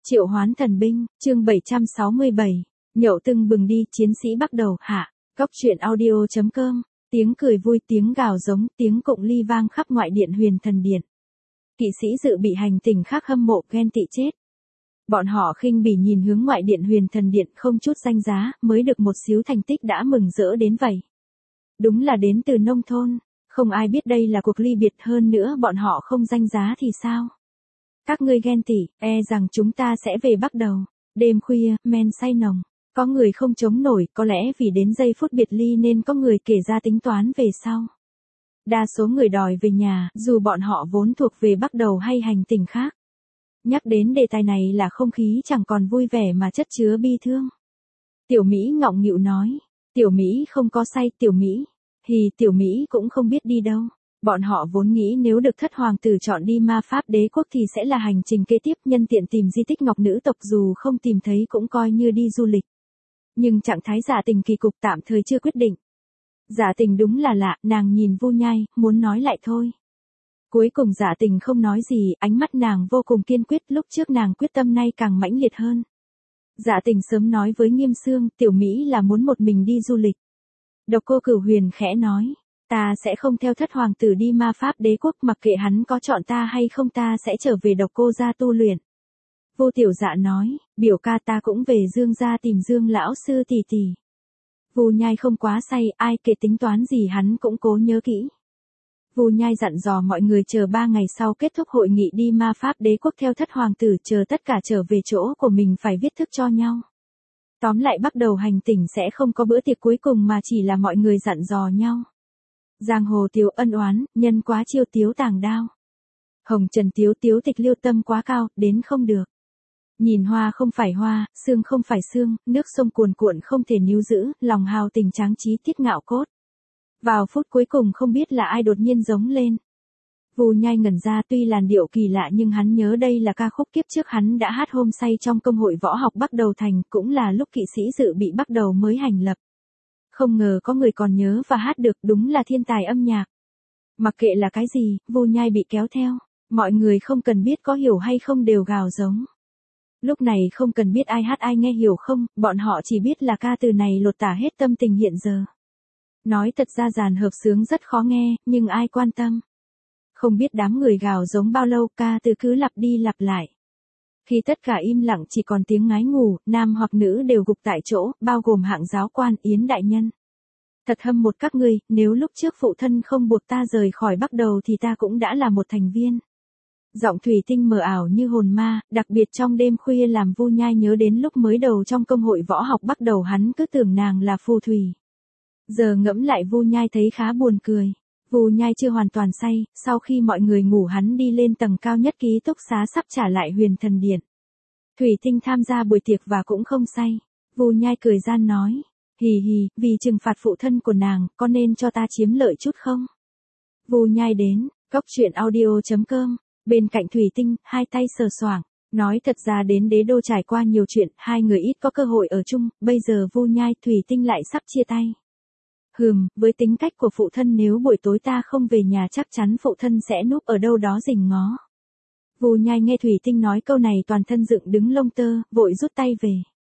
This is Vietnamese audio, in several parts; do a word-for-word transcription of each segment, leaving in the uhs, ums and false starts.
Triệu hoán thần binh, chương bảy trăm sáu mươi bảy. Nhậu tưng bừng đi, chiến sĩ bắt đầu, hạ. Góc truyện audio chấm com. Tiếng cười vui, tiếng gào giống, tiếng cụng ly vang khắp ngoại điện Huyền Thần Điện. Kỵ sĩ dự bị hành tinh khác hâm mộ ghen tị chết. Bọn họ khinh bỉ nhìn hướng ngoại điện Huyền Thần Điện, không chút danh giá, mới được một xíu thành tích đã mừng rỡ đến vậy. Đúng là đến từ nông thôn, không ai biết đây là cuộc ly biệt, hơn nữa bọn họ không danh giá thì sao? Các ngươi ghen tị, e rằng chúng ta sẽ về bắt đầu. Đêm khuya, men say nồng, có người không chống nổi, có lẽ vì đến giây phút biệt ly nên có người kể ra tính toán về sau. Đa số người đòi về nhà, dù bọn họ vốn thuộc về bắt đầu hay hành tinh khác. Nhắc đến đề tài này là không khí chẳng còn vui vẻ mà chất chứa bi thương. Tiểu Mỹ ngọng nghịu nói, Tiểu Mỹ không có say, Tiểu Mỹ, thì Tiểu Mỹ cũng không biết đi đâu. Bọn họ vốn nghĩ nếu được thất hoàng tử chọn đi ma pháp đế quốc thì sẽ là hành trình kế tiếp, nhân tiện tìm di tích ngọc nữ tộc, dù không tìm thấy cũng coi như đi du lịch. Nhưng trạng thái Dạ Tình kỳ cục tạm thời chưa quyết định. Dạ Tình đúng là lạ, nàng nhìn Vu Nhai, muốn nói lại thôi. Cuối cùng Dạ Tình không nói gì, ánh mắt nàng vô cùng kiên quyết, lúc trước nàng quyết tâm nay càng mãnh liệt hơn. Dạ Tình sớm nói với Nghiêm Xương, Tiểu Mỹ là muốn một mình đi du lịch. Độc Cô Cửu Huyền khẽ nói, ta sẽ không theo thất hoàng tử đi ma pháp đế quốc, mặc kệ hắn có chọn ta hay không ta sẽ trở về Độc Cô gia tu luyện. Vô Tiểu Dạ nói, biểu ca ta cũng về Dương gia tìm Dương lão sư tỷ tỷ. Vu Nhai không quá say, ai kể tính toán gì hắn cũng cố nhớ kỹ. Vu Nhai dặn dò mọi người chờ ba ngày sau kết thúc hội nghị đi ma pháp đế quốc theo thất hoàng tử, chờ tất cả trở về chỗ của mình phải viết thức cho nhau. Tóm lại bắt đầu hành trình sẽ không có bữa tiệc cuối cùng mà chỉ là mọi người dặn dò nhau. Giang hồ tiếu ân oán, nhân quá chiêu tiếu tàng đao. Hồng trần tiếu tiếu tịch liêu tâm quá cao, đến không được. Nhìn hoa không phải hoa, xương không phải xương, nước sông cuồn cuộn không thể níu giữ, lòng hào tình tráng trí tiết ngạo cốt. Vào phút cuối cùng không biết là ai đột nhiên giống lên. Vu Nhai ngẩn ra, tuy làn điệu kỳ lạ nhưng hắn nhớ đây là ca khúc kiếp trước hắn đã hát hôm say trong công hội võ học Bắc Đầu Thành, cũng là lúc kỵ sĩ dự bị bắt đầu mới hành lập. Không ngờ có người còn nhớ và hát được, đúng là thiên tài âm nhạc. Mặc kệ là cái gì, Vu Nhai bị kéo theo, mọi người không cần biết có hiểu hay không đều gào giống. Lúc này không cần biết ai hát ai nghe hiểu không, bọn họ chỉ biết là ca từ này lột tả hết tâm tình hiện giờ. Nói thật ra dàn hợp xướng rất khó nghe, nhưng ai quan tâm. Không biết đám người gào giống bao lâu, ca từ cứ lặp đi lặp lại. Khi tất cả im lặng chỉ còn tiếng ngái ngủ, nam hoặc nữ đều gục tại chỗ, bao gồm hạng giáo quan Yến đại nhân. Thật hâm một các ngươi, nếu lúc trước phụ thân không buộc ta rời khỏi Bắc Đầu thì ta cũng đã là một thành viên. Giọng thủy tinh mờ ảo như hồn ma, đặc biệt trong đêm khuya làm Vu Nhai nhớ đến lúc mới đầu trong công hội võ học Bắc Đầu hắn cứ tưởng nàng là phù thủy. Giờ ngẫm lại Vu Nhai thấy khá buồn cười. Vu Nhai chưa hoàn toàn say, sau khi mọi người ngủ hắn đi lên tầng cao nhất ký túc xá sắp trả lại Huyền Thần Điện. Thủy Tinh tham gia buổi tiệc và cũng không say. Vu Nhai cười gian nói, hì hì, vì trừng phạt phụ thân của nàng, có nên cho ta chiếm lợi chút không? Vu Nhai đến, góc truyện audio chấm com, bên cạnh Thủy Tinh, hai tay sờ soạng. Nói thật ra đến đế đô trải qua nhiều chuyện, hai người ít có cơ hội ở chung, bây giờ Vu Nhai Thủy Tinh lại sắp chia tay. Hừm, với tính cách của phụ thân nếu buổi tối ta không về nhà chắc chắn phụ thân sẽ núp ở đâu đó rình ngó. Vu Nhai nghe Thủy Tinh nói câu này toàn thân dựng đứng lông tơ, vội rút tay về.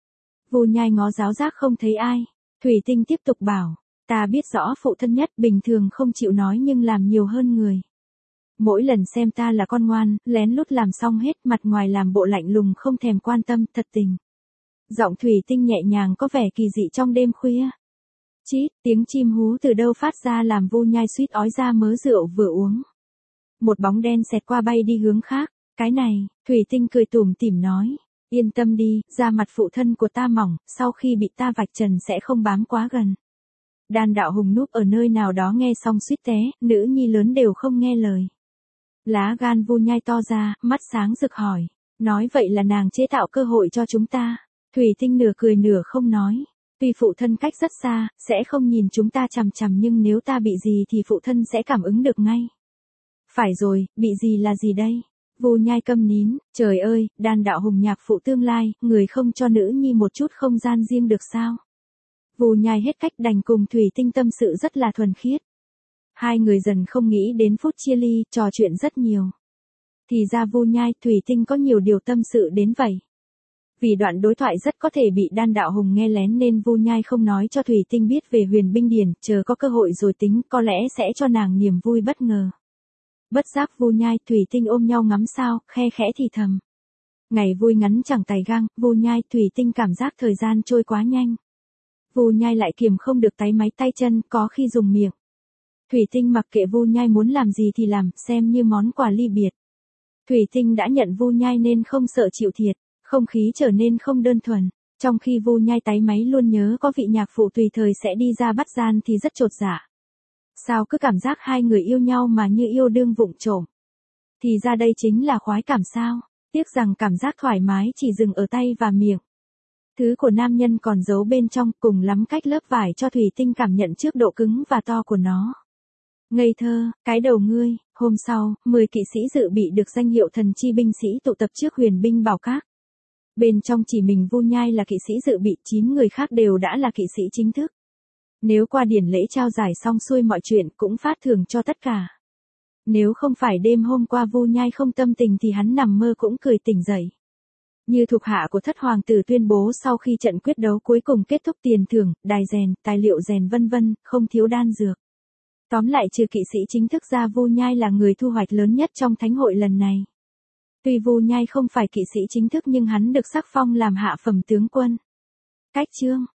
Vu Nhai ngó giáo giác không thấy ai. Thủy Tinh tiếp tục bảo, ta biết rõ phụ thân nhất, bình thường không chịu nói nhưng làm nhiều hơn người. Mỗi lần xem ta là con ngoan, lén lút làm xong hết, mặt ngoài làm bộ lạnh lùng không thèm quan tâm, thật tình. Giọng Thủy Tinh nhẹ nhàng có vẻ kỳ dị trong đêm khuya. Chít, tiếng chim hú từ đâu phát ra làm Vu Nhai suýt ói ra mớ rượu vừa uống. Một bóng đen xẹt qua bay đi hướng khác, cái này, Thủy Tinh cười tủm tỉm nói, yên tâm đi, da mặt phụ thân của ta mỏng, sau khi bị ta vạch trần sẽ không bám quá gần. Đan Đạo Hùng núp ở nơi nào đó nghe xong suýt té, nữ nhi lớn đều không nghe lời. Lá gan Vu Nhai to ra, mắt sáng rực hỏi, nói vậy là nàng chế tạo cơ hội cho chúng ta. Thủy Tinh nửa cười nửa không nói. Tuy phụ thân cách rất xa, sẽ không nhìn chúng ta chằm chằm nhưng nếu ta bị gì thì phụ thân sẽ cảm ứng được ngay. Phải rồi, bị gì là gì đây? Vu Nhai câm nín, trời ơi, Đan Đạo Hùng nhạc phụ tương lai, người không cho nữ nhi một chút không gian riêng được sao? Vu Nhai hết cách đành cùng Thủy Tinh tâm sự rất là thuần khiết. Hai người dần không nghĩ đến phút chia ly, trò chuyện rất nhiều. Thì ra Vu Nhai, Thủy Tinh có nhiều điều tâm sự đến vậy. Vì đoạn đối thoại rất có thể bị Đan Đạo Hùng nghe lén nên Vu Nhai không nói cho Thủy Tinh biết về Huyền Binh Điển, chờ có cơ hội rồi tính, có lẽ sẽ cho nàng niềm vui bất ngờ. Bất giác Vu Nhai, Thủy Tinh ôm nhau ngắm sao, khe khẽ thì thầm. Ngày vui ngắn chẳng tày gang, Vu Nhai, Thủy Tinh cảm giác thời gian trôi quá nhanh. Vu Nhai lại kiềm không được táy máy tay chân, có khi dùng miệng. Thủy Tinh mặc kệ Vu Nhai muốn làm gì thì làm, xem như món quà ly biệt. Thủy Tinh đã nhận Vu Nhai nên không sợ chịu thiệt, không khí trở nên không đơn thuần. Trong khi Vu Nhai táy máy luôn nhớ có vị nhạc phụ tùy thời sẽ đi ra bắt gian thì rất chột dạ. Sao cứ cảm giác hai người yêu nhau mà như yêu đương vụng trộm. Thì ra đây chính là khoái cảm sao, tiếc rằng cảm giác thoải mái chỉ dừng ở tay và miệng. Thứ của nam nhân còn giấu bên trong, cùng lắm cách lớp vải cho Thủy Tinh cảm nhận trước độ cứng và to của nó. Ngây thơ, cái đầu ngươi. Hôm sau, mười kỵ sĩ dự bị được danh hiệu thần chi binh sĩ tụ tập trước Huyền Binh Bảo Các. Bên trong chỉ mình Vu Nhai là kỵ sĩ dự bị, chín người khác đều đã là kỵ sĩ chính thức. Nếu qua điển lễ trao giải xong xuôi mọi chuyện cũng phát thưởng cho tất cả. Nếu không phải đêm hôm qua Vu Nhai không tâm tình thì hắn nằm mơ cũng cười tỉnh dậy. Như thuộc hạ của thất hoàng tử tuyên bố sau khi trận quyết đấu cuối cùng kết thúc, tiền thưởng, đài rèn, tài liệu rèn vân vân, không thiếu đan dược. Tóm lại trừ kỵ sĩ chính thức ra, Vu Nhai là người thu hoạch lớn nhất trong thánh hội lần này. Tuy Vu Nhai không phải kỵ sĩ chính thức nhưng hắn được sắc phong làm hạ phẩm tướng quân. Cách chương